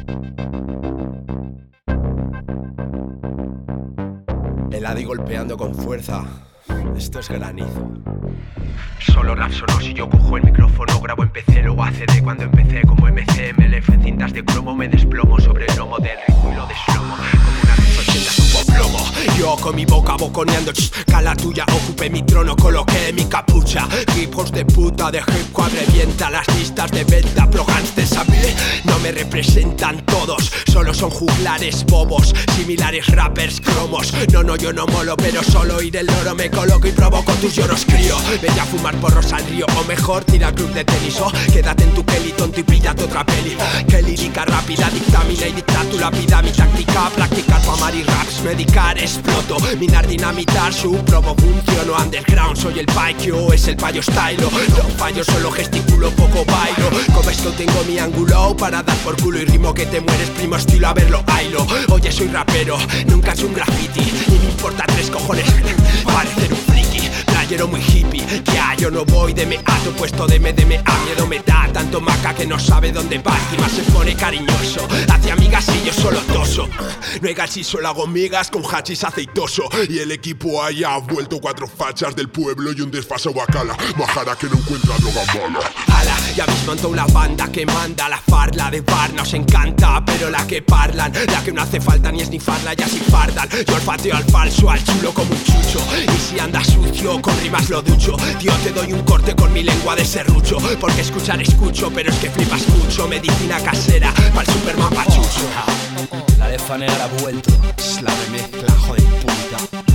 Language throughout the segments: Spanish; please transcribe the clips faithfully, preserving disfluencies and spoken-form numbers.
El Adi golpeando con fuerza. Esto es granizo. Solo rap sonó si yo cojo el micrófono, grabo en P C, luego A C D. Cuando empecé como M C, M L F, cintas de cromo, me desplomo sobre el lomo del ritmo y lo deslomo como una de ochenta supo plomo. Yo con mi boca boconeando, ch, cala tuya, ocupé mi trono, coloqué mi capucha. Hijos de puta de hip hop revienta las listas de venta. Pro gangsters a mí no me representan todos, solo son juglares bobos, similares rappers cromos. No, no, yo no molo, pero solo ir el loro me coloco y provoco tus lloros crío. Vete a fumar porros al río, o mejor tira al club de tenis, o quédate en tu Kelly tonto y píllate otra peli. Que lírica rápida, dictamina y dicta tu lápida. Mi táctica, practicar tu amar y raps, medicar, exploto, minar, dinamitar, su promo funciono underground. Soy el paikyo, es el payo stylo. No fallo, solo gesticulo, poco bailo. Como esto tengo mi ángulo para dar por culo y rimo que te mueres, primo estilo a verlo, haylo. Oye, soy rapero, nunca he hecho un graffiti, ni me importa tres cojones parecer un friki. Playero muy hippie, ya yo no voy de meato, puesto de me de me a miedo me da tanto maca que no sabe dónde va, encima se pone cariñoso, hacia amigas y yo solo toso. No hay gachis, solo hago migas con hachis aceitoso. Y el equipo haya vuelto cuatro fachas del pueblo y un desfasado bacala, majara que no encuentra droga mala. Ala, ya habéis montado una banda que manda, la farla de bar nos encanta, pero la que parlan, la que no hace falta ni es ni farla, ya si fardan. Yo olfateo al falso, al chulo como un chucho, y si andas sucio con rimas lo ducho. Tío, te doy un corte con mi lengua de serrucho, porque escuchar escucho, pero es que flipas mucho. Medicina casera pa'l Superman pachucho. La Alefa Negra ha vuelto, es la remezcla, hijo de puta.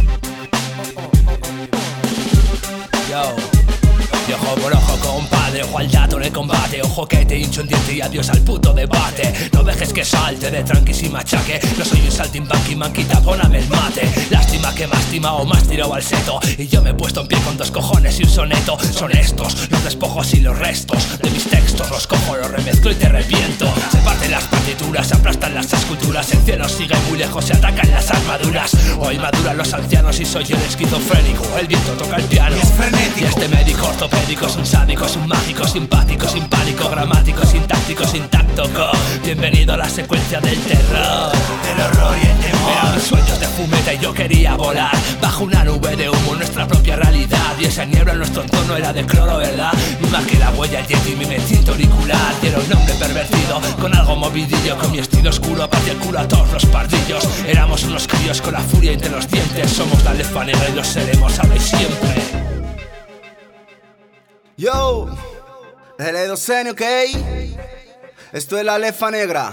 Yo, de ojo por ojo, compadre, ojo al dato en el combate. Ojo que te hincho un diente y adiós al puto debate. No dejes que salte de tranquis y machaque. No soy un saltimbanqui, manquita, póname el mate. Lástima que más timao, más tirado al seto. Y yo me he puesto en pie con dos cojones y un soneto. Son estos, los despojos y los restos de mis textos. Los cojo, los remezclo y te reviento. Se parten las partituras, se aplastan las esculturas. El cielo sigue muy lejos, se atacan las armaduras. Hoy maduran los ancianos y soy yo el esquizofrénico. El viento toca el piano y es frenético. Y este médico ortopédico, un sádico, un mágico, simpático, sin pánico, gramático, sintáctico, sintáctico. Bienvenido a la secuencia del terror, del horror y el temor. Eran mis sueños de fumeta y yo quería volar bajo una nube de humo, nuestra propia realidad. Y esa niebla en nuestro entorno era de cloro, ¿verdad? Ni más que la huella Yeti y mi metito auricular. Y era un hombre pervertido, con algo movidillo, con mi estilo oscuro, aparte el culo a todos los pardillos. Éramos unos críos con la furia entre los dientes. Somos la Alefa Negra y lo seremos ahora y siempre. Yo, el Edocene, ok. Esto es la Alefa Negra.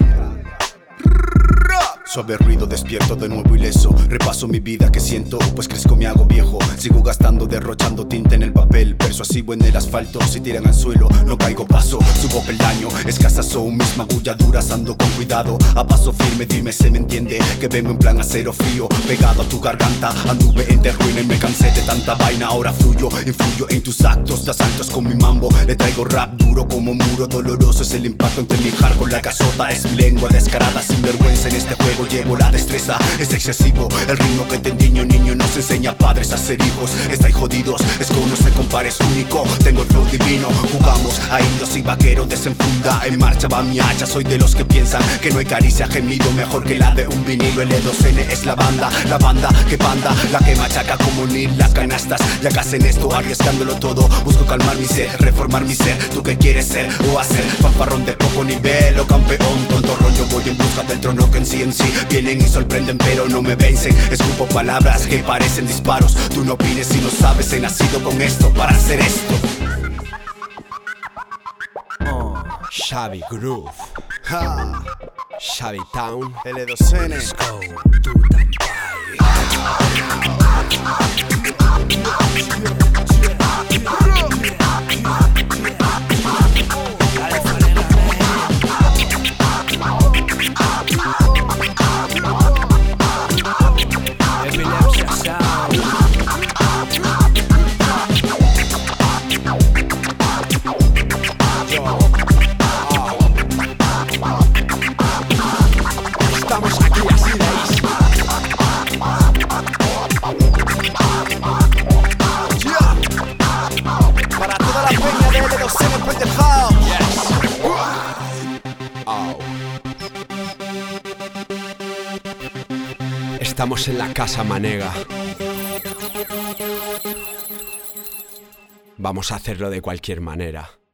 Suave ruido, despierto de nuevo ileso. Repaso mi vida que siento, pues crezco, me hago viejo. Sigo gastando, derrochando tinta en el papel. Persuasivo en el asfalto, si tiran al suelo no caigo, paso, subo peldaño. Escasas son mis magulladuras, ando con cuidado. A paso firme, dime se me entiende que vengo en plan acero frío, pegado a tu garganta. Anduve en ruina y me cansé de tanta vaina. Ahora fluyo, influyo en tus actos. Te asaltos con mi mambo, le traigo rap duro como muro. Doloroso es el impacto entre mi jar con la casota. Es mi lengua descarada, sin vergüenza en este juego. Llevo la destreza, es excesivo el ritmo que te endiño, niño. Nos enseña a padres a ser hijos. Estáis jodidos, es que uno se compara, es único. Tengo el flow divino, jugamos a indios y vaqueros desenfunda. En marcha va mi hacha, soy de los que piensan que no hay caricia, gemido mejor que la de un vinilo. El Edocene es la banda, la banda que banda, la que machaca como unir las canastas. Ya casi en esto, arriesgándolo todo. Busco calmar mi ser, reformar mi ser. ¿Tú qué quieres ser o hacer? Fanfarrón de poco nivel o campeón. Tonto rollo, voy en busca del trono que en sí en sí vienen y sorprenden pero no me vencen. Escupo palabras que parecen disparos. Tú no opines si no sabes, he nacido con esto para hacer esto. Oh, Xavi Groove, Ha, Xavi Town, el Edocene. Let's go, tú estamos aquí así veis. Yeah. Para Estamos en la casa manega. Vamos a hacerlo de cualquier manera.